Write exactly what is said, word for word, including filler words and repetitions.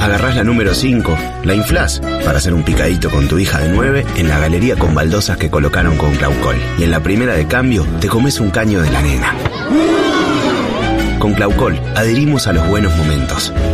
Agarrás la número cinco, la inflás para hacer un picadito con tu hija de nueve en la galería con baldosas que colocaron con Claucol. Y en la primera de cambio te comes un caño de la nena. Con Claucol adherimos a los buenos momentos.